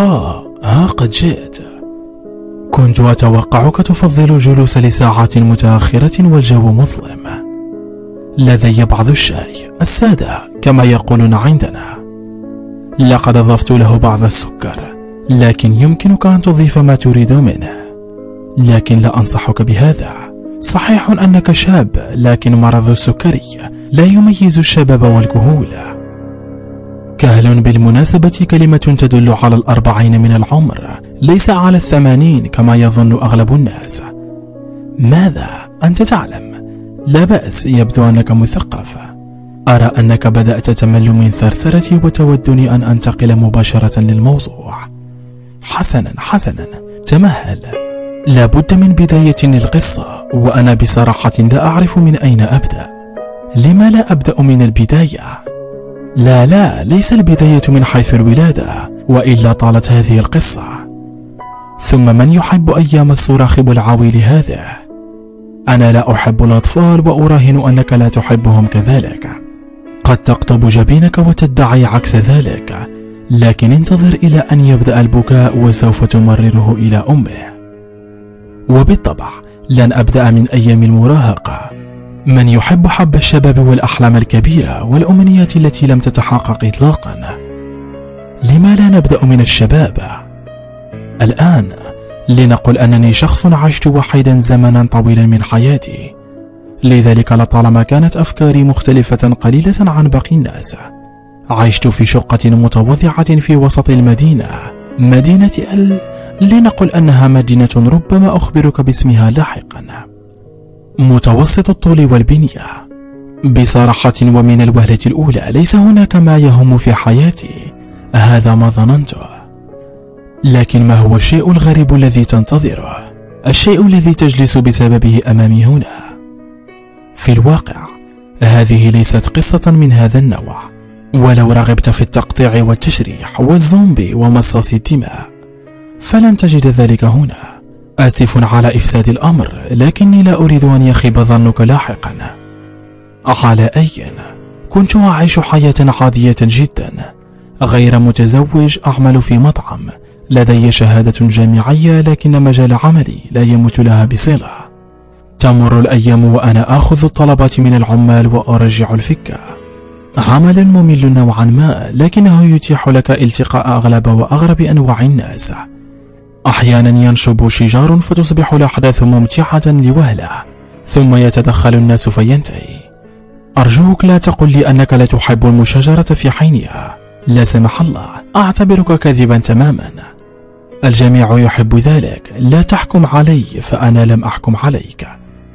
ها قد جئت. كنت أتوقعك تفضل الجلوس لساعات متأخرة والجو مظلم. لدي بعض الشاي السادة كما يقولون عندنا. لقد أضفت له بعض السكر، لكن يمكنك أن تضيف ما تريد منه. لكن لا أنصحك بهذا. صحيح أنك شاب، لكن مرض السكري لا يميز الشباب والكهولة. كهل بالمناسبة كلمة تدل على 40 من العمر، ليس على 80 كما يظن أغلب الناس. ماذا؟ أنت تعلم. لا بأس، يبدو أنك مثقف. أرى أنك بدأت تمل من ثرثرتي وتودني أن أنتقل مباشرة للموضوع. حسنا، تمهل. لا بد من بداية للقصة، وأنا بصراحة لا أعرف من أين أبدأ. لما لا أبدأ من البداية؟ لا، ليس البداية من حيث الولادة، وإلا طالت هذه القصة. ثم من يحب أيام الصراخ العويل هذه؟ أنا لا أحب الأطفال، وأراهن أنك لا تحبهم كذلك. قد تقطب جبينك وتدعي عكس ذلك، لكن انتظر إلى أن يبدأ البكاء وسوف تمرره إلى أمه. وبالطبع لن أبدأ من أيام المراهقة. من يحب حب الشباب والأحلام الكبيرة والأمنيات التي لم تتحقق إطلاقا؟ لما لا نبدأ من الشباب؟ الآن لنقل أنني شخص عشت وحيدا زمنا طويلا من حياتي، لذلك لطالما كانت أفكاري مختلفة قليلة عن باقي الناس. عشت في شقة متوضعة في وسط المدينة، مدينة لنقل أنها مدينة ربما أخبرك باسمها لاحقا. متوسط الطول والبنية. بصراحة ومن الوهلة الأولى ليس هناك ما يهم في حياتي، هذا ما ظننته. لكن ما هو الشيء الغريب الذي تنتظره؟ الشيء الذي تجلس بسببه أمامي هنا؟ في الواقع هذه ليست قصة من هذا النوع، ولو رغبت في التقطيع والتشريح والزومبي ومصاص الدماء فلن تجد ذلك هنا. آسف على إفساد الأمر، لكني لا أريد أن يخيب ظنك لاحقا. على أي، كنت أعيش حياة عادية جدا، غير متزوج، أعمل في مطعم، لدي شهادة جامعية، لكن مجال عملي لا يمت لها بصلة. تمر الأيام وأنا آخذ الطلبات من العمال وأرجع الفكة. عمل ممل نوعا ما، لكنه يتيح لك التقاء أغلب وأغرب أنواع الناس. أحيانا ينشب شجار فتصبح الأحداث ممتعة لوهلة، ثم يتدخل الناس فينتهي. أرجوك لا تقل لي أنك لا تحب المشاجرة في حينها، لا سمح الله، أعتبرك كذبا تماما. الجميع يحب ذلك، لا تحكم علي فأنا لم أحكم عليك.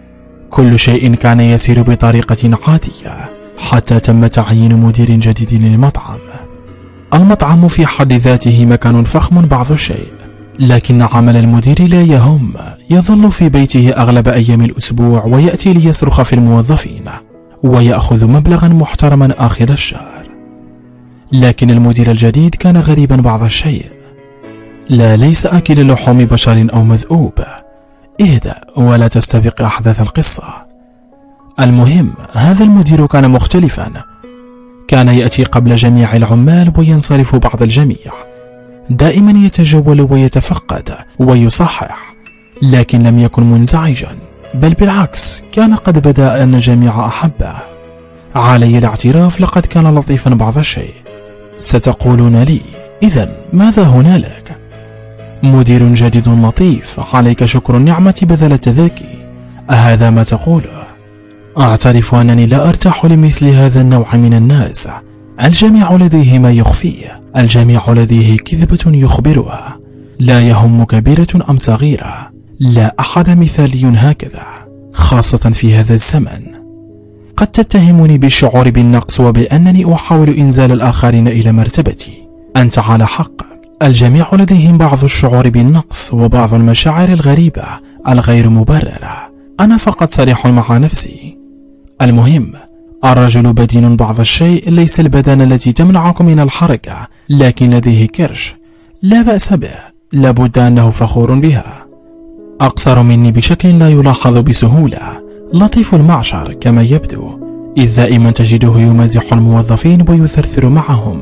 كل شيء كان يسير بطريقة عادية حتى تم تعيين مدير جديد للمطعم. المطعم في حد ذاته مكان فخم بعض الشيء، لكن عمل المدير لا يهم. يظل في بيته أغلب أيام الأسبوع ويأتي ليصرخ في الموظفين، ويأخذ مبلغا محترما آخر الشهر. لكن المدير الجديد كان غريبا بعض الشيء. لا، ليس أكل لحوم بشر أو مذؤوب. اهدأ ولا تستبق أحداث القصة. المهم، هذا المدير كان مختلفا. كان يأتي قبل جميع العمال وينصرف بعد الجميع. دائما يتجول ويتفقد ويصحح، لكن لم يكن منزعجا، بل بالعكس كان قد بدأ أن الجميع أحبه. علي الاعتراف، لقد كان لطيفا بعض الشيء. ستقولون لي إذن ماذا هنالك؟ مدير جديد لطيف، عليك شكر النعمة بذل التذاكي، أهذا ما تقوله؟ أعترف أنني لا أرتاح لمثل هذا النوع من الناس. الجميع لديه ما يخفيه، الجميع لديه كذبة يخبرها، لا يهم كبيرة أم صغيرة. لا أحد مثالي هكذا، خاصة في هذا الزمن. قد تتهمني بالشعور بالنقص وبأنني أحاول إنزال الآخرين إلى مرتبتي. أنت على حق، الجميع لديهم بعض الشعور بالنقص وبعض المشاعر الغريبة الغير مبررة. أنا فقط صريح مع نفسي. المهم، الرجل بدين بعض الشيء، ليس البدانة التي تمنعكم من الحركة، لكن لديه كرش، لا بأس به، لابد أنه فخور بها. أقصر مني بشكل لا يلاحظ بسهولة، لطيف المعشر كما يبدو، إذ دائما تجده يمازح الموظفين ويثرثر معهم،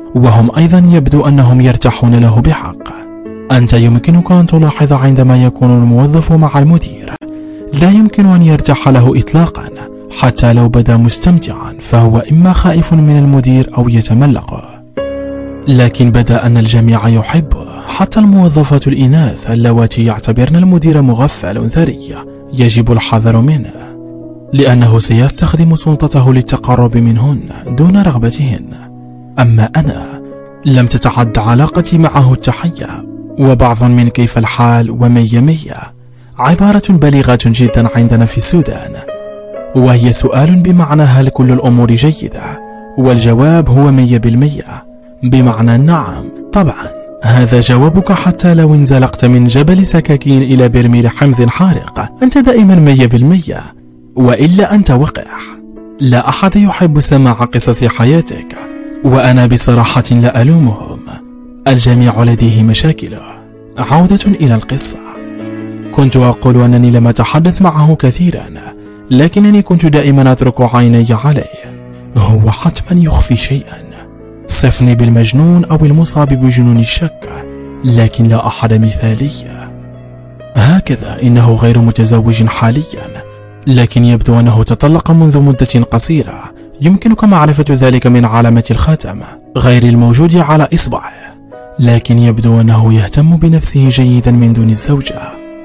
وهم أيضا يبدو أنهم يرتاحون له بحق. أنت يمكنك أن تلاحظ عندما يكون الموظف مع المدير لا يمكن أن يرتاح له إطلاقا، حتى لو بدا مستمتعا فهو إما خائف من المدير أو يتملقه. لكن بدا أن الجميع يحبه، حتى الموظفات الإناث اللواتي يعتبرن المدير مغفل ثري يجب الحذر منه، لأنه سيستخدم سلطته للتقرب منهن دون رغبتهن. أما أنا لم تتعد علاقتي معه التحية وبعض من كيف الحال ومية مية عبارة بليغة جدا عندنا في السودان، وهي سؤال بمعنى هل كل الأمور جيدة، والجواب هو 100%، بمعنى نعم طبعا. هذا جوابك حتى لو انزلقت من جبل سكاكين إلى برميل حمض حارق، أنت دائما 100%، وإلا أنت وقح. لا أحد يحب سماع قصص حياتك، وأنا بصراحة لا ألومهم، الجميع لديه مشاكله. عودة إلى القصة. كنت أقول أنني لم أتحدث معه كثيرا، لكنني كنت دائما أترك عيني عليه. هو حتما يخفي شيئا، صفني بالمجنون أو المصاب بجنون الشك، لكن لا أحد مثالي. هكذا إنه غير متزوج حاليا، لكن يبدو أنه تطلق منذ مدة قصيرة. يمكنك معرفة ذلك من علامة الخاتم غير الموجود على إصبعه، لكن يبدو أنه يهتم بنفسه جيدا من دون الزوجة.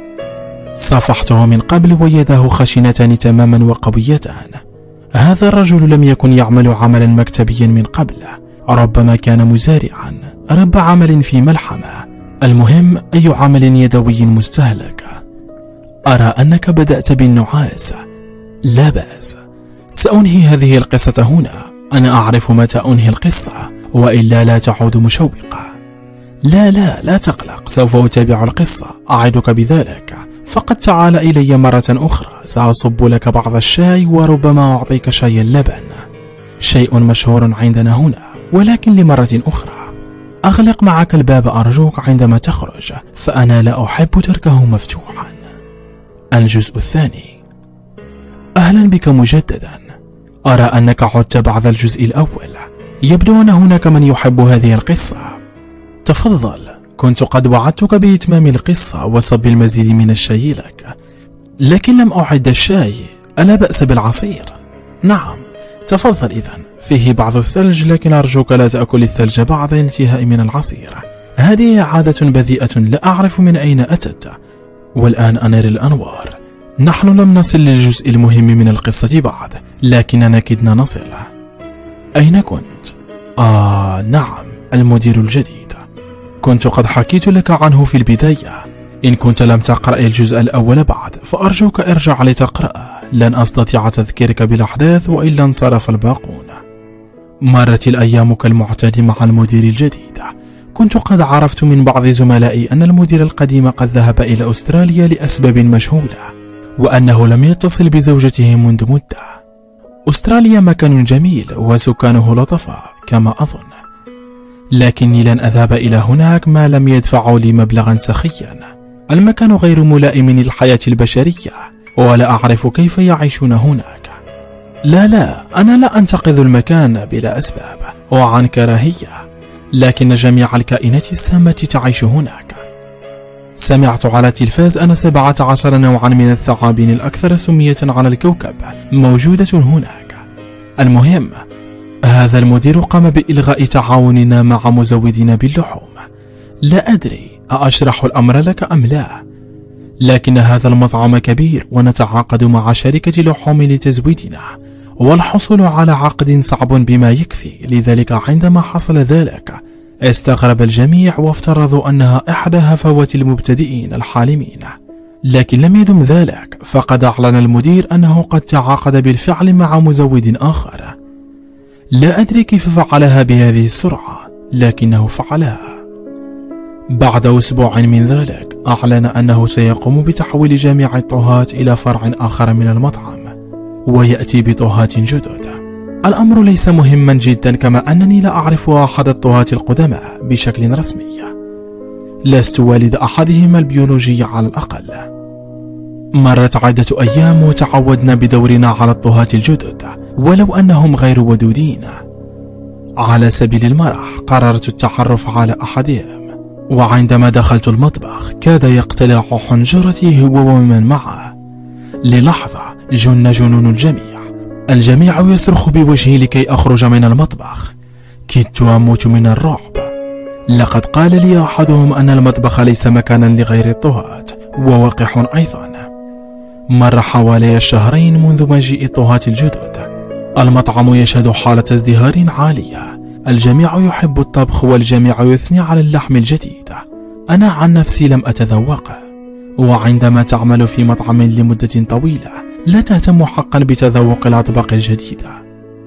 صافحته من قبل ويداه خشنتان تماما وقويتان. هذا الرجل لم يكن يعمل عملا مكتبيا من قبل، ربما كان مزارعا، رب عمل في ملحمة، المهم أي عمل يدوي مستهلك. أرى أنك بدأت بالنعاس، لا بأس، سأنهي هذه القصة هنا. أنا أعرف متى أنهي القصة، وإلا لا تعود مشوقة. لا تقلق، سوف أتابع القصة، أعدك بذلك. فقد تعال إلي مرة أخرى، سأصب لك بعض الشاي وربما أعطيك شاي اللبن، شيء مشهور عندنا هنا، ولكن لمرة أخرى. أغلق معك الباب أرجوك عندما تخرج، فأنا لا أحب تركه مفتوحا. الجزء الثاني. أهلا بك مجددا. أرى أنك عدت بعد الجزء الأول، يبدو أن هناك من يحب هذه القصة. تفضل، كنت قد وعدتك بإتمام القصة وصب المزيد من الشاي لك، لكن لم أعد الشاي. ألا بأس بالعصير؟ نعم، تفضل إذن، فيه بعض الثلج، لكن أرجوك لا تأكل الثلج بعد الانتهاء من العصير. هذه عادة بذيئة لا أعرف من أين أتت. والآن أنير الأنوار. نحن لم نصل للجزء المهم من القصة بعد، لكننا كدنا نصل. أين كنت؟ نعم، المدير الجديد. كنت قد حكيت لك عنه في البداية. إن كنت لم تقرأ الجزء الأول بعد فأرجوك ارجع لتقرأه، لن أستطيع تذكيرك بالأحداث وإلا انصرف الباقون. مرت الأيام كالمعتاد مع المدير الجديد. كنت قد عرفت من بعض زملائي أن المدير القديم قد ذهب إلى أستراليا لأسباب مجهولة، وأنه لم يتصل بزوجته منذ مدة. أستراليا مكان جميل وسكانه لطفاء كما أظن، لكني لن أذهب إلى هناك ما لم يدفعوا لي مبلغا سخيا. المكان غير ملائم للحياة البشرية، ولا أعرف كيف يعيشون هناك. لا، أنا لا أنتقد المكان بلا أسباب وعن كراهية، لكن جميع الكائنات السامة تعيش هناك. سمعت على التلفاز أن 17 نوعا من الثعابين الأكثر سمية على الكوكب موجودة هناك. المهم، هذا المدير قام بإلغاء تعاوننا مع مزودين باللحوم. لا أدري أشرح الأمر لك أم لا، لكن هذا المطعم كبير ونتعاقد مع شركة لحوم لتزويدنا، والحصول على عقد صعب بما يكفي. لذلك عندما حصل ذلك استغرب الجميع وافترضوا أنها إحدى هفوات المبتدئين الحالمين، لكن لم يدم ذلك، فقد أعلن المدير أنه قد تعاقد بالفعل مع مزود آخر. لا أدري كيف فعلها بهذه السرعة، لكنه فعلها. بعد أسبوع من ذلك أعلن أنه سيقوم بتحويل جميع الطهاة إلى فرع آخر من المطعم، ويأتي بطهاة جدد. الأمر ليس مهما جدا، كما أنني لا أعرف أحد الطهاة القدماء بشكل رسمي، لست والد أحدهما البيولوجي على الأقل. مرت عدة أيام وتعودنا بدورنا على الطهاة الجدد، ولو أنهم غير ودودين. على سبيل المرح قررت التعرف على أحدهم، وعندما دخلت المطبخ كاد يقتلع حنجرتي هو ومن معه. للحظة جن جنون الجميع يصرخ بوجهي لكي أخرج من المطبخ. كدت أموت من الرعب. لقد قال لي أحدهم أن المطبخ ليس مكانا لغير الطهاة، ووقح أيضا. مر حوالي الشهرين منذ مجيء الطهاة الجدد. المطعم يشهد حالة ازدهار عالية، الجميع يحب الطبخ والجميع يثني على اللحم الجديد. أنا عن نفسي لم أتذوقه، وعندما تعمل في مطعم لمدة طويلة لا تهتم حقا بتذوق الأطباق الجديدة.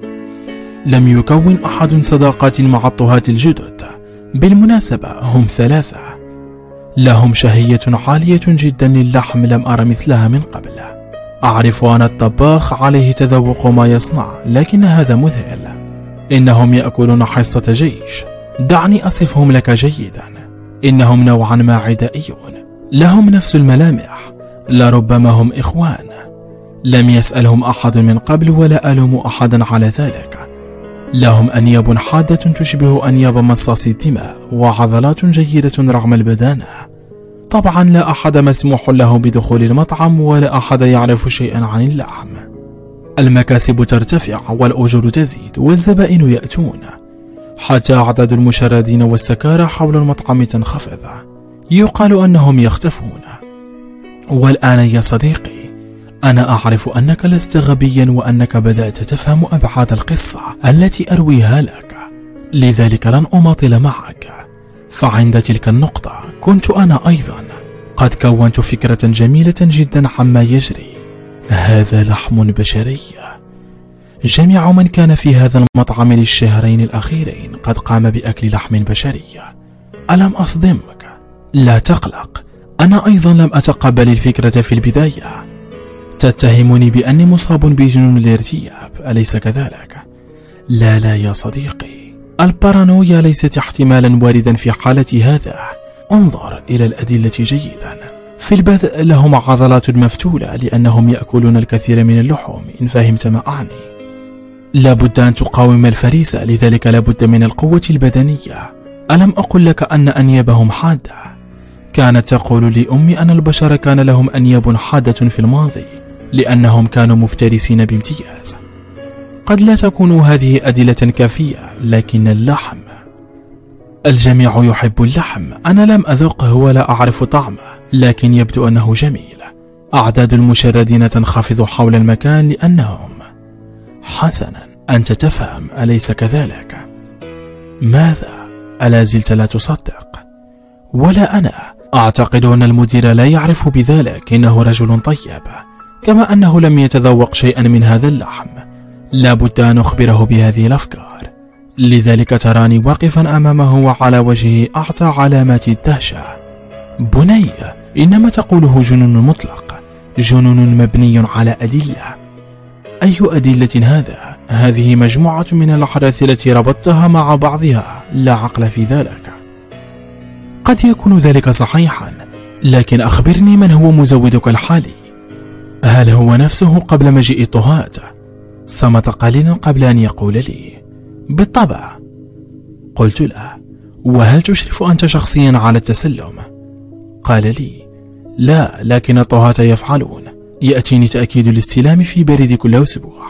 لم يكون أحد صداقات مع الطهاة الجدد، بالمناسبة هم 3. لهم شهية عالية جدا للحم لم أرى مثلها من قبل. أعرف أن الطباخ عليه تذوق ما يصنع، لكن هذا مذهل. إنهم يأكلون حصة جيش. دعني أصفهم لك جيدا. إنهم نوعا ما عدائيون، لهم نفس الملامح، لربما هم إخوان. لم يسألهم أحد من قبل ولا ألوم أحدا على ذلك. لهم أنياب حادة تشبه أنياب مصاص الدماء، وعضلات جيدة رغم البدانة. طبعا لا أحد مسموح له بدخول المطعم، ولا أحد يعرف شيئا عن اللحم. المكاسب ترتفع والأجور تزيد والزبائن يأتون، حتى أعداد المشردين والسكارى حول المطعم تنخفض. يقال أنهم يختفون. والآن يا صديقي، أنا أعرف أنك لست غبيا، وأنك بدأت تفهم أبعاد القصة التي أرويها لك، لذلك لن أماطل معك. فعند تلك النقطة كنت أنا أيضا قد كونت فكرة جميلة جدا عما يجري. هذا لحم بشري. جميع من كان في هذا المطعم للشهرين الأخيرين قد قام بأكل لحم بشري. ألم أصدمك؟ لا تقلق، أنا أيضا لم أتقبل الفكرة في البداية. تتهمني بأني مصاب بجنون الارتياب، أليس كذلك؟ لا يا صديقي، البارانويا ليست احتمالا واردا في حالتي هذا. انظر إلى الأدلة جيدا. في البدء لهم عضلات مفتولة لأنهم يأكلون الكثير من اللحوم، إن فهمت ما أعني. لابد أن تقاوم الفريسة، لذلك لابد من القوة البدنية. ألم أقل لك أن أنيابهم حادة؟ كانت تقول لي أمي أن البشر كان لهم أنياب حادة في الماضي، لأنهم كانوا مفترسين بامتياز. قد لا تكون هذه أدلة كافية، لكن اللحم، الجميع يحب اللحم. أنا لم أذقه ولا أعرف طعمه، لكن يبدو أنه جميل. أعداد المشردين تنخفض حول المكان لأنهم. حسنا، أنت تفهم أليس كذلك؟ ماذا؟ ألا زلت لا تصدق؟ ولا أنا. أعتقد أن المدير لا يعرف بذلك، إنه رجل طيب، كما أنه لم يتذوق شيئا من هذا اللحم. لا بد أن أخبره بهذه الأفكار. لذلك تراني واقفا أمامه وعلى وجهه أعطى علامات الدهشة. بني، إنما تقوله جنون مطلق، جنون مبني على أدلة. أي أدلة هذا؟ هذه مجموعة من الأحداث التي ربطتها مع بعضها، لا عقل في ذلك. قد يكون ذلك صحيحا، لكن أخبرني، من هو مزودك الحالي؟ هل هو نفسه قبل مجيء الطهاة؟ صمت قليلا قبل أن يقول لي بالطبع. قلت له: وهل تشرف أنت شخصيا على التسلم؟ قال لي: لا، لكن الطهاة يفعلون. يأتيني تأكيد الاستلام في بريد كل أسبوع.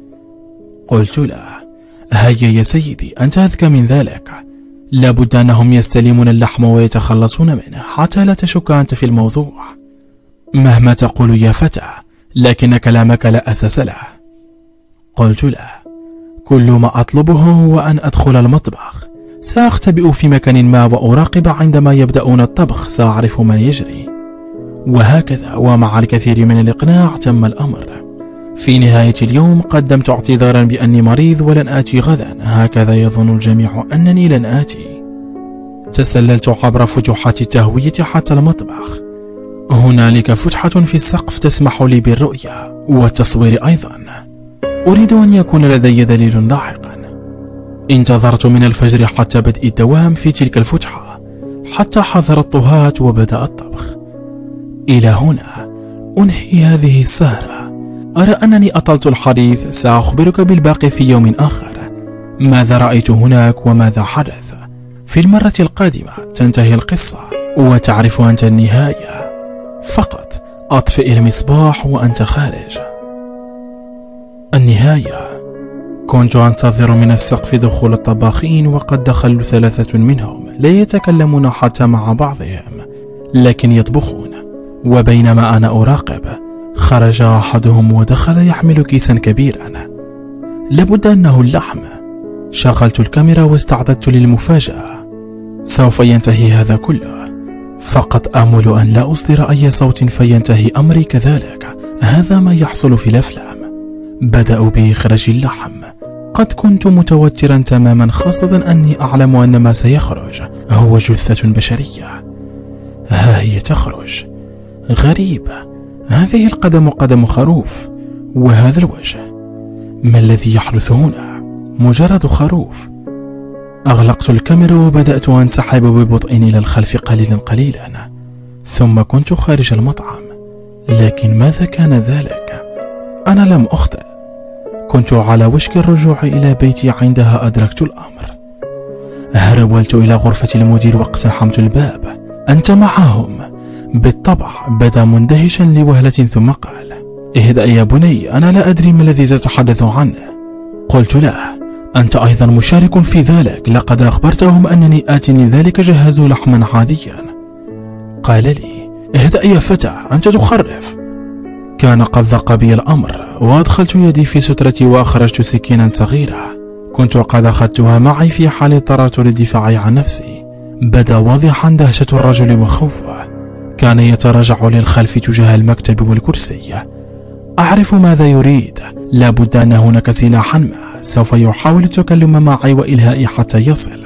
قلت له: هيا يا سيدي، أنت أذكى من ذلك. لابد أنهم يستلمون اللحم ويتخلصون منه حتى لا تشك أنت في الموضوع. مهما تقول يا فتى، لكن كلامك لا أساس له. قلت له: كل ما أطلبه هو أن أدخل المطبخ. سأختبئ في مكان ما وأراقب، عندما يبدأون الطبخ سأعرف ما يجري. وهكذا، ومع الكثير من الإقناع تم الأمر. في نهاية اليوم قدمت اعتذارا بأني مريض ولن آتي غدا. هكذا يظن الجميع أنني لن آتي. تسللت عبر فتحات التهوية حتى المطبخ. هنالك فتحة في السقف تسمح لي بالرؤية والتصوير أيضا. أريد أن يكون لدي دليل لاحقا. انتظرت من الفجر حتى بدء الدوام في تلك الفتحة، حتى حضر الطهاة وبدأ الطبخ. إلى هنا أنهي هذه السهرة. أرى أنني أطلت الحديث، سأخبرك بالباقي في يوم آخر. ماذا رأيت هناك وماذا حدث؟ في المرة القادمة تنتهي القصة وتعرف أنت النهاية. فقط أطفئ المصباح وأنت خارج. النهاية: كنت أنتظر من السقف دخول الطباخين، وقد دخلوا 3 منهم لا يتكلمون حتى مع بعضهم لكن يطبخون. وبينما أنا أراقب خرج أحدهم ودخل يحمل كيسا كبيرا، لابد أنه اللحم. شغلت الكاميرا واستعددت للمفاجأة. سوف ينتهي هذا كله، فقط آمل أن لا أصدر أي صوت فينتهي أمري كذلك. هذا ما يحصل في الأفلام. بدأوا بإخراج اللحم. قد كنت متوترا تماما، خاصة أني أعلم أن ما سيخرج هو جثة بشرية. ها هي تخرج. غريبة، هذه القدم قدم خروف، وهذا الوجه. ما الذي يحدث هنا؟ مجرد خروف. أغلقت الكاميرا وبدأت أنسحب ببطء إلى الخلف قليلا ثم كنت خارج المطعم. لكن ماذا كان ذلك؟ أنا لم أخطئ. كنت على وشك الرجوع إلى بيتي، عندها أدركت الأمر. هرولت إلى غرفة المدير واقتحمت الباب. أنت معهم؟ بالطبع. بدا مندهشا لوهلة ثم قال: اهدأ يا بني، أنا لا أدري ما الذي تتحدث عنه. قلت له: أنت أيضا مشارك في ذلك، لقد أخبرتهم أنني آت لذلك جهزوا لحما عاديا. قال لي: اهدأ يا فتى، أنت تخرف. كان قد ضاق بي الأمر، وأدخلت يدي في سترتي وأخرجت سكينا صغيرة كنت قد أخذتها معي في حال اضطررت للدفاع عن نفسي. بدا واضحا دهشة الرجل وخوفه. كان يتراجع للخلف تجاه المكتب والكرسي. أعرف ماذا يريد. لا بد أن هناك سلاحا ما. سوف يحاول التكلم معي وإلهائي حتى يصل.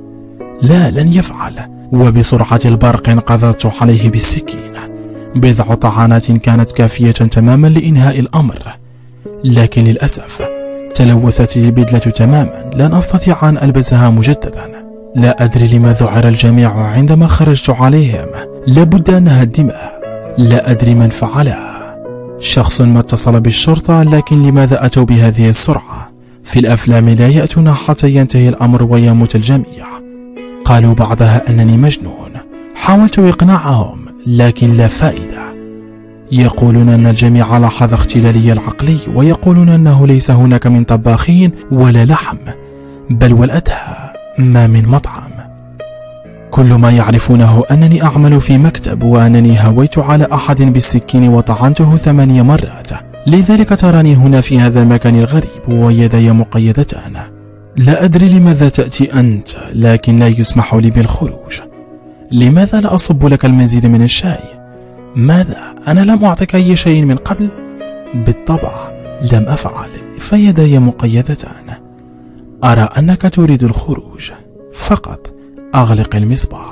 لا، لن يفعل. وبسرعة البرق قضيت عليه بالسكين. 10 طعنات كانت كافية تماما لإنهاء الأمر، لكن للأسف تلوثت البدلة تماما. لن أستطيع أن ألبسها مجددا. لا أدري لما ذعر الجميع عندما خرجت عليهم. لابد أنها الدماء. لا أدري من فعلها. شخص ما اتصل بالشرطة، لكن لماذا أتوا بهذه السرعة؟ في الأفلام لا يأتون حتى ينتهي الأمر ويموت الجميع. قالوا بعدها أنني مجنون. حاولت إقناعهم لكن لا فائدة. يقولون أن الجميع لاحظ اختلالي العقلي، ويقولون أنه ليس هناك من طباخين ولا لحم، بل والأدهى ما من مطعم. كل ما يعرفونه أنني أعمل في مكتب، وأنني هويت على أحد بالسكين وطعنته 8 مرات. لذلك تراني هنا في هذا المكان الغريب ويدي مقيدتان. لا أدري لماذا تأتي أنت، لكن لا يسمح لي بالخروج. لماذا لا أصب لك المزيد من الشاي؟ ماذا؟ أنا لم أعطك أي شيء من قبل؟ بالطبع لم أفعل، فيدي مقيدتان. أرى أنك تريد الخروج. فقط أغلق المصباح.